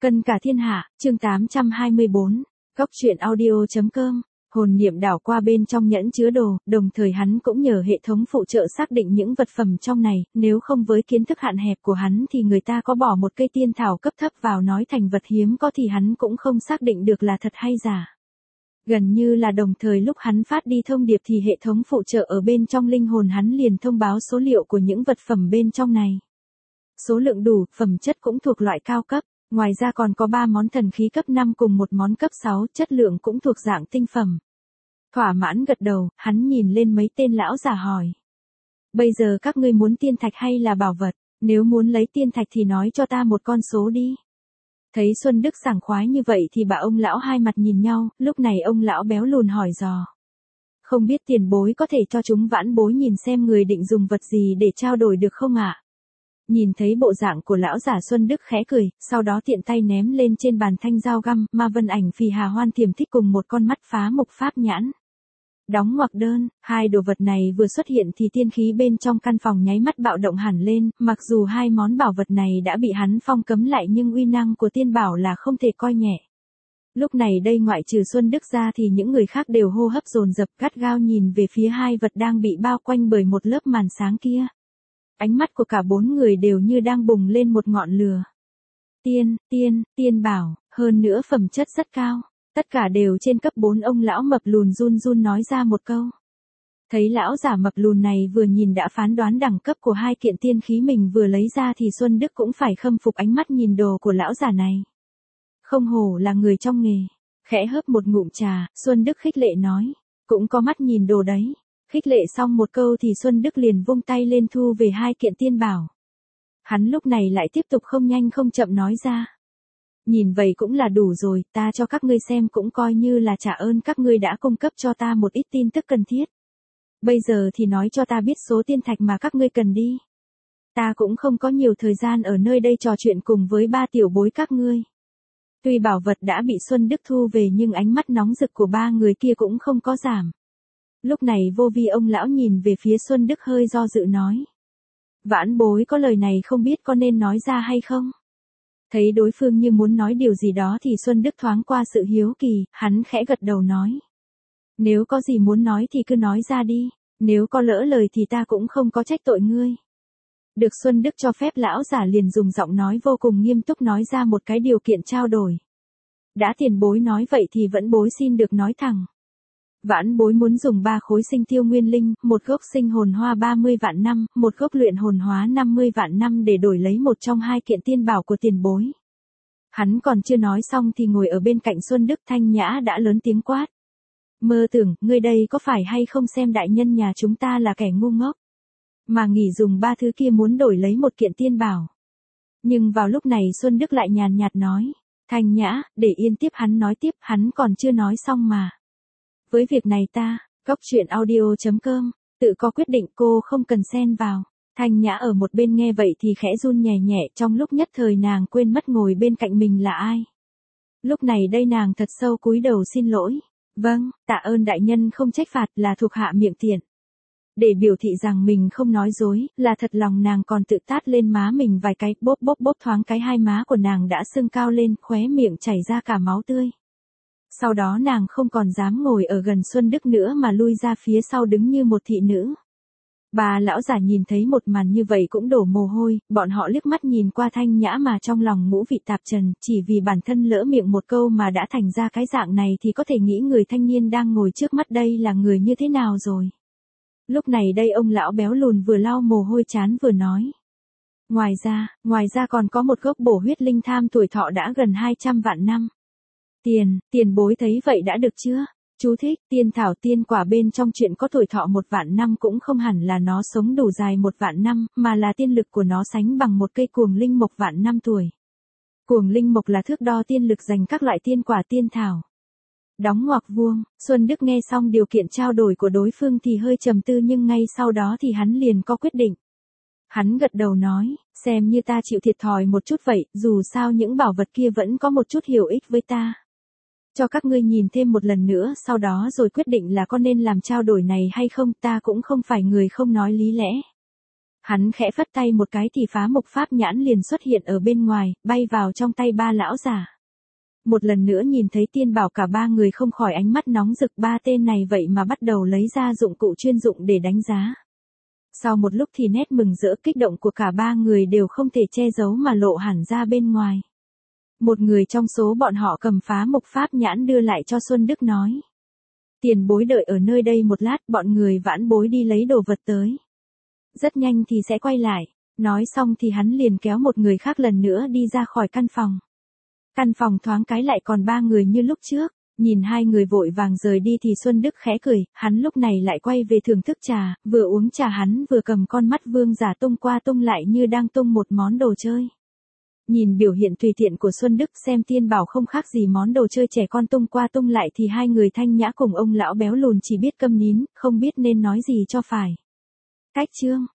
Cân cả thiên hạ, chương 824, góc truyện audio.com. Hồn niệm đảo qua bên trong nhẫn chứa đồ, đồng thời hắn cũng nhờ hệ thống phụ trợ xác định những vật phẩm trong này, nếu không với kiến thức hạn hẹp của hắn thì người ta có bỏ một cây tiên thảo cấp thấp vào nói thành vật hiếm có thì hắn cũng không xác định được là thật hay giả. Gần như là đồng thời lúc hắn phát đi thông điệp thì hệ thống phụ trợ ở bên trong linh hồn hắn liền thông báo số liệu của những vật phẩm bên trong này. Số lượng đủ, phẩm chất cũng thuộc loại cao cấp. Ngoài ra còn có 3 món thần khí cấp 5 cùng một món cấp 6, chất lượng cũng thuộc dạng tinh phẩm. Thỏa mãn gật đầu, hắn nhìn lên mấy tên lão già hỏi. Bây giờ các ngươi muốn tiên thạch hay là bảo vật? Nếu muốn lấy tiên thạch thì nói cho ta một con số đi. Thấy Xuân Đức sảng khoái như vậy thì bà ông lão hai mặt nhìn nhau, lúc này ông lão béo lùn hỏi dò. Không biết tiền bối có thể cho chúng vãn bối nhìn xem người định dùng vật gì để trao đổi được không ạ? Nhìn thấy bộ dạng của lão giả Xuân Đức khẽ cười, sau đó tiện tay ném lên trên bàn thanh dao găm, ma vân ảnh phì hà hoan thiềm thích cùng một con mắt phá mục pháp nhãn. Đóng ngoặc đơn, hai đồ vật này vừa xuất hiện thì tiên khí bên trong căn phòng nháy mắt bạo động hẳn lên, mặc dù hai món bảo vật này đã bị hắn phong cấm lại nhưng uy năng của tiên bảo là không thể coi nhẹ. Lúc này đây ngoại trừ Xuân Đức ra thì những người khác đều hô hấp dồn dập gắt gao nhìn về phía hai vật đang bị bao quanh bởi một lớp màn sáng kia. Ánh mắt của cả 4 người đều như đang bùng lên một ngọn lửa. Tiên bảo, hơn nữa phẩm chất rất cao. Tất cả đều trên cấp 4. Ông lão mập lùn run run nói ra một câu. Thấy lão giả mập lùn này vừa nhìn đã phán đoán đẳng cấp của hai kiện tiên khí mình vừa lấy ra thì Xuân Đức cũng phải khâm phục ánh mắt nhìn đồ của lão giả này. Không hổ là người trong nghề. Khẽ hớp một ngụm trà, Xuân Đức khích lệ nói. Cũng có mắt nhìn đồ đấy. Khích lệ xong một câu thì Xuân Đức liền vung tay lên thu về hai kiện tiên bảo. Hắn lúc này lại tiếp tục không nhanh không chậm nói ra. Nhìn vậy cũng là đủ rồi, ta cho các ngươi xem cũng coi như là trả ơn các ngươi đã cung cấp cho ta một ít tin tức cần thiết. Bây giờ thì nói cho ta biết số tiên thạch mà các ngươi cần đi. Ta cũng không có nhiều thời gian ở nơi đây trò chuyện cùng với 3 tiểu bối các ngươi. Tuy bảo vật đã bị Xuân Đức thu về nhưng ánh mắt nóng rực của 3 người kia cũng không có giảm. Lúc này vô vi ông lão nhìn về phía Xuân Đức hơi do dự nói. Vãn bối có lời này không biết có nên nói ra hay không? Thấy đối phương như muốn nói điều gì đó thì Xuân Đức thoáng qua sự hiếu kỳ, hắn khẽ gật đầu nói. Nếu có gì muốn nói thì cứ nói ra đi, nếu có lỡ lời thì ta cũng không có trách tội ngươi. Được Xuân Đức cho phép lão giả liền dùng giọng nói vô cùng nghiêm túc nói ra một cái điều kiện trao đổi. Đã tiền bối nói vậy thì vẫn bối xin được nói thẳng. Vãn bối muốn dùng 3 khối sinh tiêu nguyên linh, một gốc sinh hồn hoa 30 vạn năm, một gốc luyện hồn hóa 50 vạn năm để đổi lấy một trong hai kiện tiên bảo của tiền bối. Hắn còn chưa nói xong thì ngồi ở bên cạnh Xuân Đức Thanh Nhã đã lớn tiếng quát. Mơ tưởng, ngươi đây có phải hay không xem đại nhân nhà chúng ta là kẻ ngu ngốc. Mà nghỉ dùng 3 thứ kia muốn đổi lấy một kiện tiên bảo. Nhưng vào lúc này Xuân Đức lại nhàn nhạt nói. Thanh Nhã, để yên tiếp hắn nói tiếp, hắn còn chưa nói xong mà. Với việc này ta, góc truyện audio.com, tự có quyết định cô không cần xen vào. Thanh Nhã ở một bên nghe vậy thì khẽ run nhẹ nhẹ trong lúc nhất thời nàng quên mất ngồi bên cạnh mình là ai. Lúc này đây nàng thật sâu cúi đầu xin lỗi. Vâng, tạ ơn đại nhân không trách phạt là thuộc hạ miệng tiện. Để biểu thị rằng mình không nói dối, là thật lòng nàng còn tự tát lên má mình vài cái, bóp thoáng cái hai má của nàng đã sưng cao lên, khóe miệng chảy ra cả máu tươi. Sau đó nàng không còn dám ngồi ở gần Xuân Đức nữa mà lui ra phía sau đứng như một thị nữ. Bà lão già nhìn thấy một màn như vậy cũng đổ mồ hôi, bọn họ liếc mắt nhìn qua Thanh Nhã mà trong lòng ngũ vị tạp trần, chỉ vì bản thân lỡ miệng một câu mà đã thành ra cái dạng này thì có thể nghĩ người thanh niên đang ngồi trước mắt đây là người như thế nào rồi. Lúc này đây ông lão béo lùn vừa lau mồ hôi chán vừa nói. Ngoài ra còn có một gốc bổ huyết linh tham tuổi thọ đã gần 200 vạn năm. Tiền bối thấy vậy đã được chưa? Chú thích, tiên thảo tiên quả bên trong chuyện có tuổi thọ 1 vạn năm cũng không hẳn là nó sống đủ dài 1 vạn năm, mà là tiên lực của nó sánh bằng một cây cuồng linh mộc vạn năm tuổi. Cuồng linh mộc là thước đo tiên lực dành các loại tiên quả tiên thảo. Đóng ngoặc vuông, Xuân Đức nghe xong điều kiện trao đổi của đối phương thì hơi trầm tư nhưng ngay sau đó thì hắn liền có quyết định. Hắn gật đầu nói, xem như ta chịu thiệt thòi một chút vậy, dù sao những bảo vật kia vẫn có một chút hữu ích với ta. Cho các ngươi nhìn thêm một lần nữa sau đó rồi quyết định là có nên làm trao đổi này hay không, ta cũng không phải người không nói lý lẽ. Hắn khẽ phất tay một cái thì phá mộc pháp nhãn liền xuất hiện ở bên ngoài, bay vào trong tay ba lão giả. Một lần nữa nhìn thấy tiên bảo cả ba người không khỏi ánh mắt nóng rực, ba tên này vậy mà bắt đầu lấy ra dụng cụ chuyên dụng để đánh giá. Sau một lúc thì nét mừng rỡ kích động của cả ba người đều không thể che giấu mà lộ hẳn ra bên ngoài. Một người trong số bọn họ cầm phá mộc pháp nhãn đưa lại cho Xuân Đức nói. Tiền bối đợi ở nơi đây một lát, bọn người vãn bối đi lấy đồ vật tới. Rất nhanh thì sẽ quay lại. Nói xong thì hắn liền kéo một người khác lần nữa đi ra khỏi căn phòng. Căn phòng thoáng cái lại còn ba người như lúc trước. Nhìn hai người vội vàng rời đi thì Xuân Đức khẽ cười, hắn lúc này lại quay về thưởng thức trà, vừa uống trà hắn vừa cầm con mắt vương giả tung qua tung lại như đang tung một món đồ chơi. Nhìn biểu hiện tùy tiện của Xuân Đức xem tiên bảo không khác gì món đồ chơi trẻ con tung qua tung lại thì hai người Thanh Nhã cùng ông lão béo lùn chỉ biết câm nín, không biết nên nói gì cho phải. Cách chương